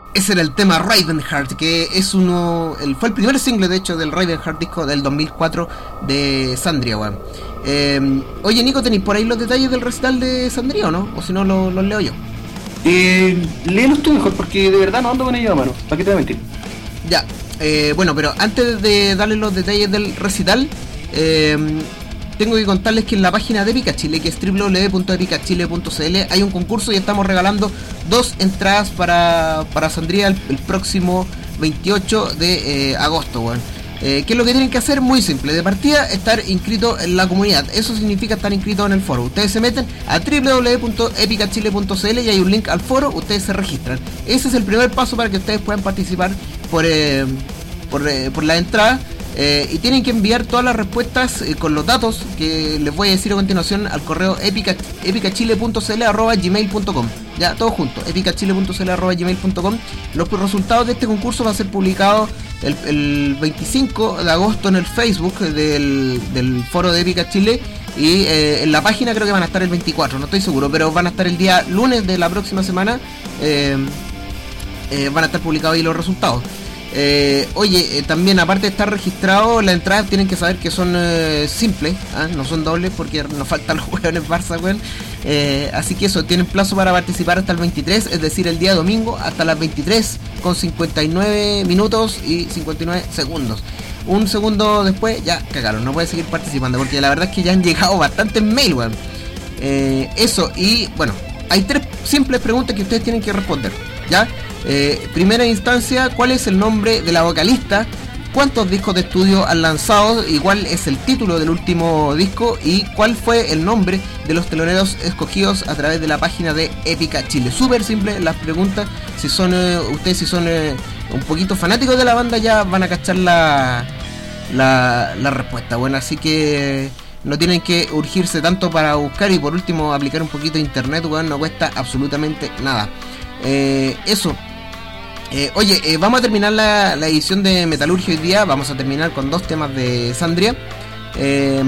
S1: Ese era el tema Ravenheart, que es uno, el, fue el primer single de hecho del Ravenheart disco del dos mil cuatro de Sandria, weón. Eh, oye Nico, ¿tenéis por ahí los detalles del recital de Sandria o no? O si no, los lo leo yo.
S2: Eh, léelos tú mejor, porque de verdad no ando con ellos a mano. ¿Para qué te voy a mentir?
S1: Ya, eh, bueno, pero antes de darles los detalles del recital, eh, tengo que contarles que en la página de Epica Chile, que es doble u doble u doble u punto epica chile punto c l, hay un concurso y estamos regalando dos entradas para, para Sandria el, el próximo veintiocho de eh, agosto, bueno. Eh, ¿Qué es lo que tienen que hacer? Muy simple. De partida, estar inscrito en la comunidad. Eso significa estar inscrito en el foro. Ustedes se meten a doble u doble u doble u punto epica chile punto c l y hay un link al foro. Ustedes se registran. Ese es el primer paso para que ustedes puedan participar por, eh, por, eh, por la entrada. Eh, y tienen que enviar todas las respuestas eh, con los datos que les voy a decir a continuación al correo epica, epicachile punto c l arroba gmail punto com. Ya, todo junto, epicachile punto c l arroba gmail punto com. Los resultados de este concurso van a ser publicados el, el veinticinco de agosto en el Facebook del, del foro de Epica Chile. Y eh, en la página creo que van a estar el veinticuatro, no estoy seguro, pero van a estar el día lunes de la próxima semana. Eh, eh, van a estar publicados ahí los resultados. Eh, oye, eh, también aparte de estar registrado, las entradas tienen que saber que son eh, simples, ¿eh? No son dobles porque nos faltan los hueones Barça, weón. Eh, así que eso, tienen plazo para participar hasta el veintitrés, es decir, el día domingo hasta las veintitrés con cincuenta y nueve minutos y cincuenta y nueve segundos. Un segundo después ya cagaron, no puede seguir participando porque la verdad es que ya han llegado bastantes mail, weón. Eh, eso, y bueno, hay tres simples preguntas que ustedes tienen que responder, ¿ya? Eh, primera instancia, ¿cuál es el nombre de la vocalista? ¿Cuántos discos de estudio han lanzado? ¿Y cuál es el título del último disco? ¿Y cuál fue el nombre de los teloneros escogidos a través de la página de Epica Chile? Súper simple las preguntas. Si son eh, ustedes si son eh, un poquito fanáticos de la banda, ya van a cachar la, la, la respuesta. Bueno, así que no tienen que urgirse tanto para buscar y por último aplicar un poquito de internet, bueno, no cuesta absolutamente nada. Eh, eso. Eh, oye, eh, vamos a terminar la, la edición de Metalurgia hoy día. Vamos a terminar con dos temas de Sandria. Eh,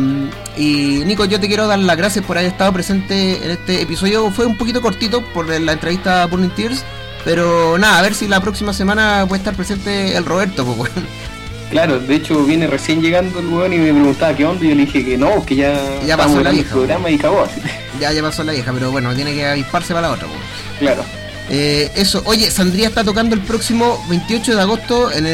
S1: y Nico, yo te quiero dar las gracias por haber estado presente en este episodio. Fue un poquito cortito por la entrevista a Burning Tears, pero nada, a ver si la próxima semana puede estar presente el Roberto, pues, bueno.
S2: Claro, de hecho viene recién llegando el weón y me preguntaba qué onda y yo le dije que no, que ya,
S1: ya pasó la vieja,
S2: el programa y acabó así.
S1: Ya, ya pasó la vieja, pero bueno, tiene que avisparse para la otra, pues.
S2: Claro.
S1: Eh, eso, oye, Sandria está tocando el próximo veintiocho de agosto en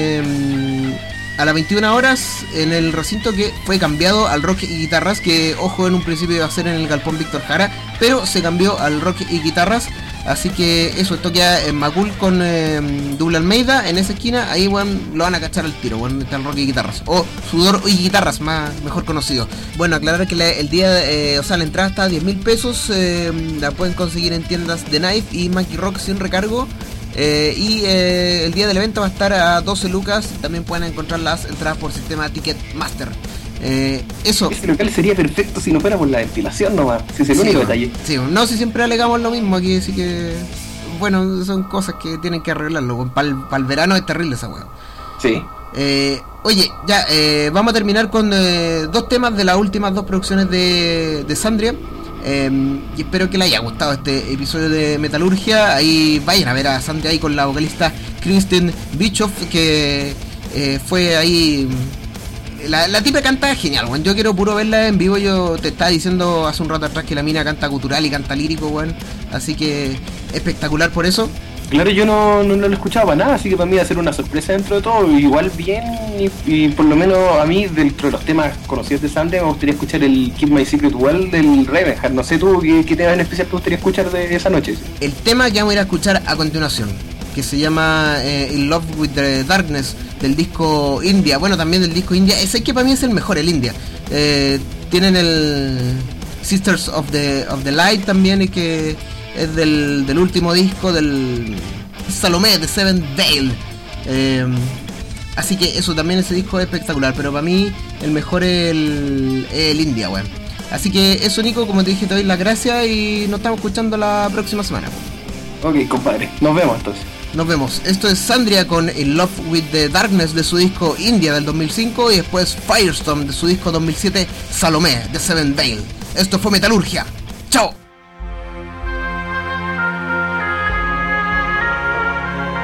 S1: el, a las veintiuna horas en el recinto que fue cambiado al rock y guitarras, que ojo, en un principio iba a ser en el Galpón Víctor Jara, pero se cambió al rock y guitarras. Así que eso, esto queda en Macul con eh, Double Almeida, en esa esquina, ahí bueno, lo van a cachar al tiro, bueno, está el rock y guitarras, o Sudor y Guitarras, más mejor conocido. Bueno, aclarar que la, el día, eh, o sea, la entrada está a diez mil pesos, eh, la pueden conseguir en tiendas de Knife y Monkey Rock sin recargo, eh, y eh, el día del evento va a estar a doce lucas, también pueden encontrar las entradas por sistema Ticketmaster. Eh, eso.
S2: Ese local sería perfecto si no fuera por la ventilación nomás, si es el sí, único
S1: bueno,
S2: detalle.
S1: Sí, no, si siempre alegamos lo mismo aquí, así que bueno, son cosas que tienen que arreglarlo. Para el, para el verano es terrible esa weá.
S2: Sí.
S1: Eh, oye, ya, eh, vamos a terminar con eh, dos temas de las últimas dos producciones de, de Sandria. Eh, y espero que les haya gustado este episodio de Metalurgia. Ahí vayan a ver a Sandria ahí con la vocalista Kristen Bischoff, que eh, fue ahí. La, la tipa canta genial, weón. Yo quiero puro verla en vivo. Yo te estaba diciendo hace un rato atrás que la mina canta gutural y canta lírico, weón. Así que espectacular por eso.
S2: Claro, yo no, no, no lo escuchaba para nada, así que para mí va a ser una sorpresa dentro de todo. Igual bien, y, y por lo menos a mí, dentro de los temas conocidos de Sandria, me gustaría escuchar el Keep My Secret Well del Ravenheart. No sé tú, ¿qué, qué tema en especial te gustaría escuchar de esa noche?
S1: El tema que vamos a ir a escuchar a continuación, que se llama eh, In Love With The Darkness, del disco India. Bueno, también del disco India. Ese que para mí es el mejor, el India. Eh, tienen el Sisters of the, of the Light también, y que es del, del último disco del Salomé, de Seven Veil. Eh, así que eso, también ese disco es espectacular, pero para mí el mejor es el, el India, weón. Así que eso, Nico, como te dije, te doy las gracias y nos estamos escuchando la próxima semana.
S2: Ok, compadre, nos vemos entonces.
S1: Nos vemos. Esto es Sandria con In Love With The Darkness de su disco India del dos mil cinco, y después Firestorm de su disco dos mil siete Salomé de Seven Veil. Esto fue Metalurgia. ¡Chao!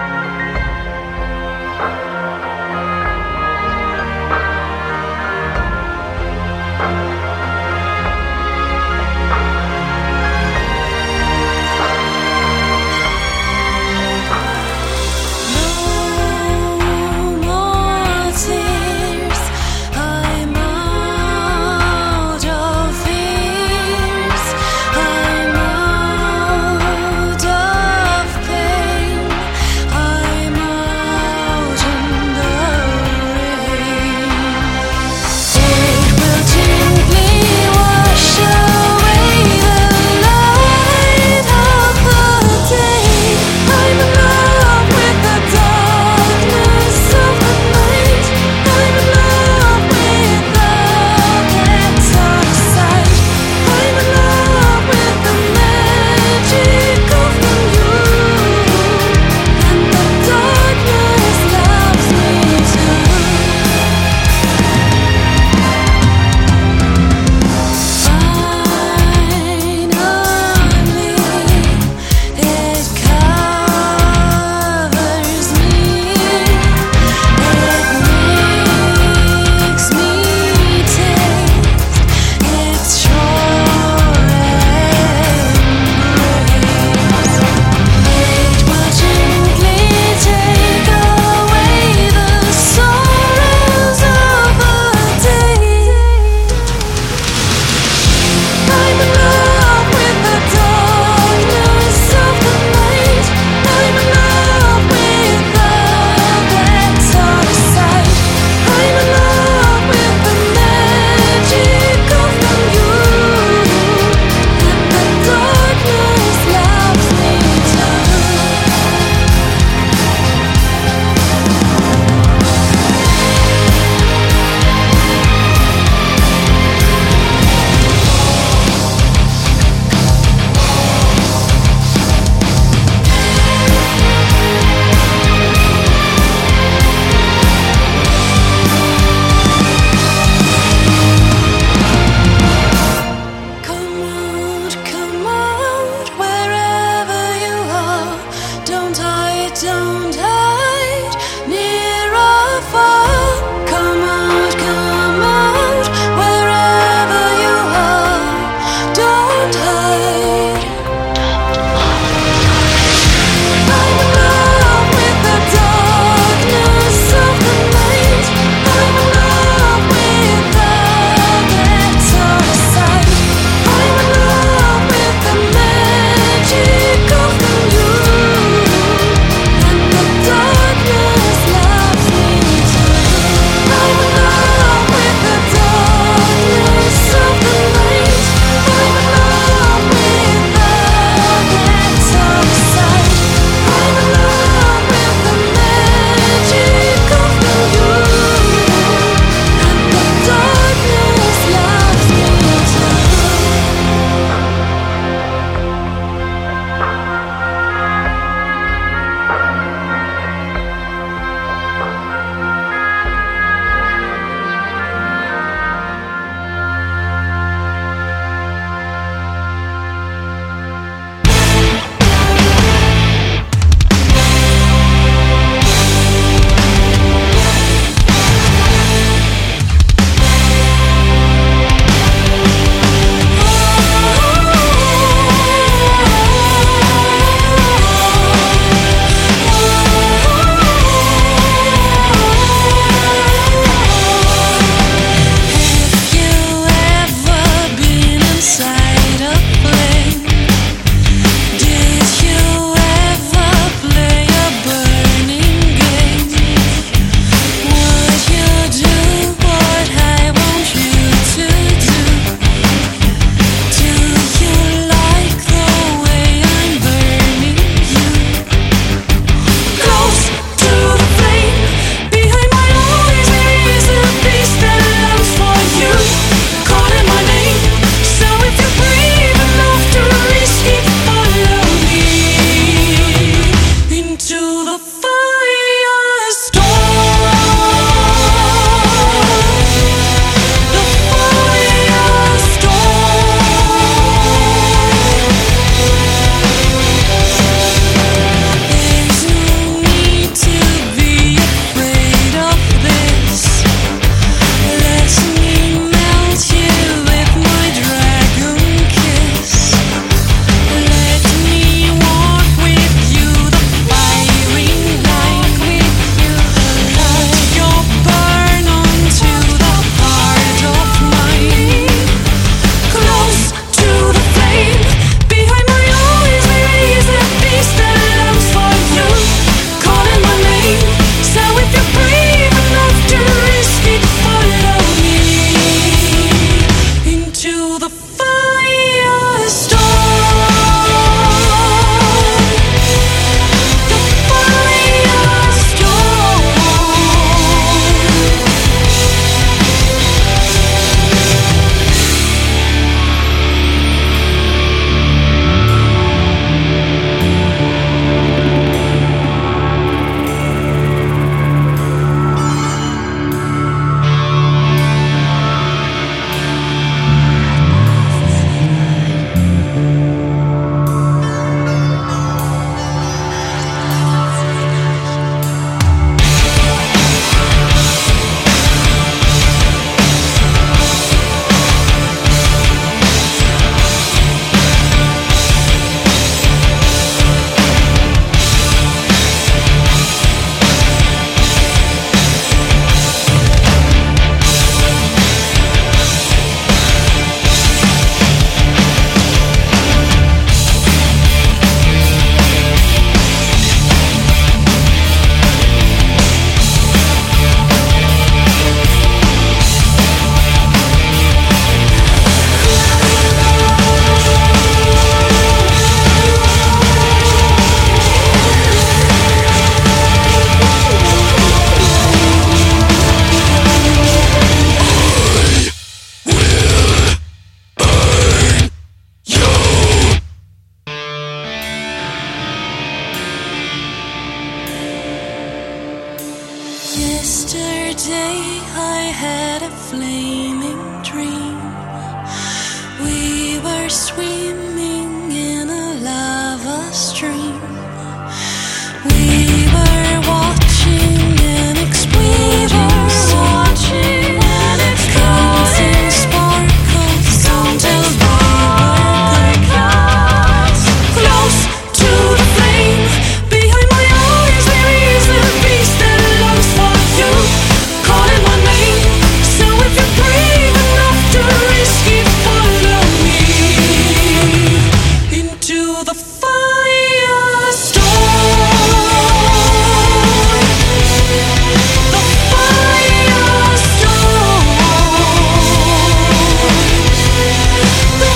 S10: day I had a flaming dream. We were swimming in a lava stream. We were watching an explosion, watching an explosion, sparkles until we were close, close to the flame. Behind my eyes there is a beast that longs for you, calling my name. So if you're brave enough to risk it, follow me into the firestorm. The firestorm. The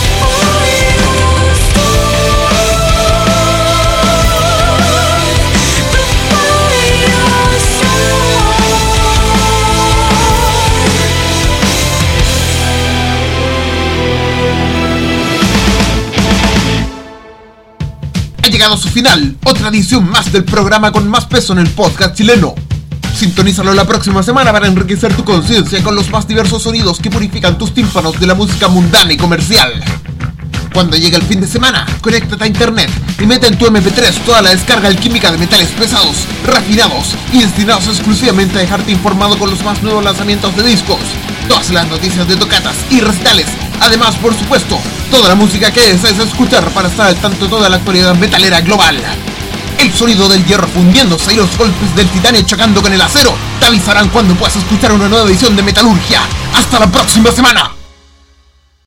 S9: Ha llegado a su final, otra edición más del programa con más peso en el podcast chileno. Sintonízalo la próxima semana para enriquecer tu conciencia con los más diversos sonidos que purifican tus tímpanos de la música mundana y comercial. Cuando llegue el fin de semana, conéctate a internet y mete en tu eme pe tres toda la descarga alquímica de metales pesados, refinados y destinados exclusivamente a dejarte informado con los más nuevos lanzamientos de discos, todas las noticias de tocatas y recitales. Además, por supuesto, toda la música que desees escuchar para estar al tanto de toda la actualidad metalera global. El sonido del hierro fundiéndose y los golpes del titanio chocando con el acero te avisarán cuando puedas escuchar una nueva edición de Metalurgia. ¡Hasta la próxima semana!